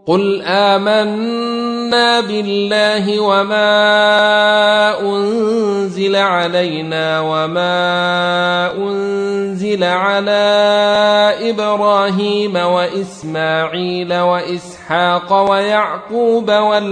قل آمنا بالله وما أنزل علينا وما أنزل على إبراهيم وإسماعيل وإسحاق ويعقوب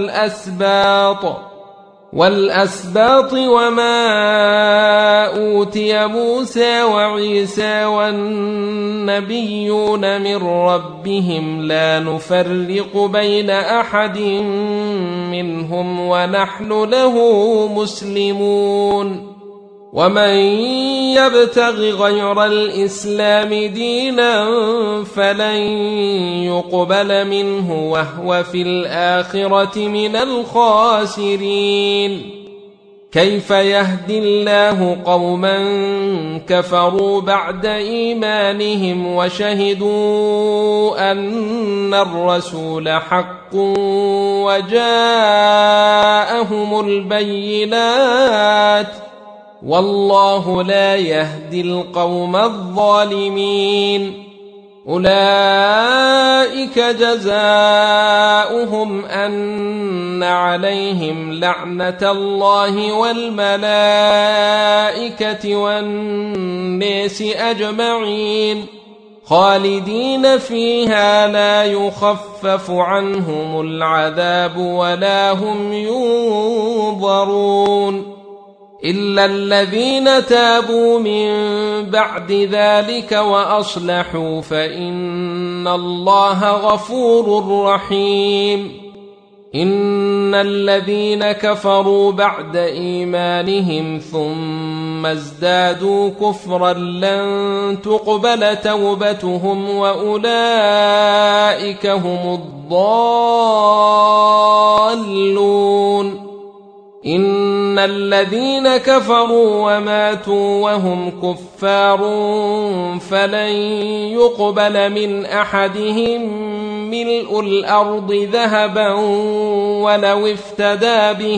والأسباط وما أوتي موسى وعيسى والنبيون من ربهم لا نفرق بين أحد منهم ونحن له مسلمون ومن يبتغ غير الإسلام دينا فلن يقبل منه وهو في الآخرة من الخاسرين كيف يهدي الله قوما كفروا بعد إيمانهم وشهدوا أن الرسول حق وجاءهم البينات والله لا يهدي القوم الظالمين أولئك جزاؤهم أن عليهم لعنة الله والملائكة والناس أجمعين خالدين فيها لا يخفف عنهم العذاب ولا هم ينظرون إلا الذين تابوا من بعد ذلك وأصلحوا فإن الله غفور رحيم إن الذين كفروا بعد إيمانهم ثم ازدادوا كفرا لن تقبل توبتهم وأولئك هم الضالون إن الذين كفروا وماتوا وهم كفار فلن يقبل من أحدهم ملء الأرض ذهبا ولو افتدى به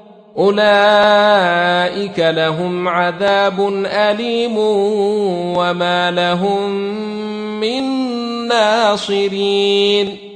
أولئك لهم عذاب أليم وما لهم من ناصرين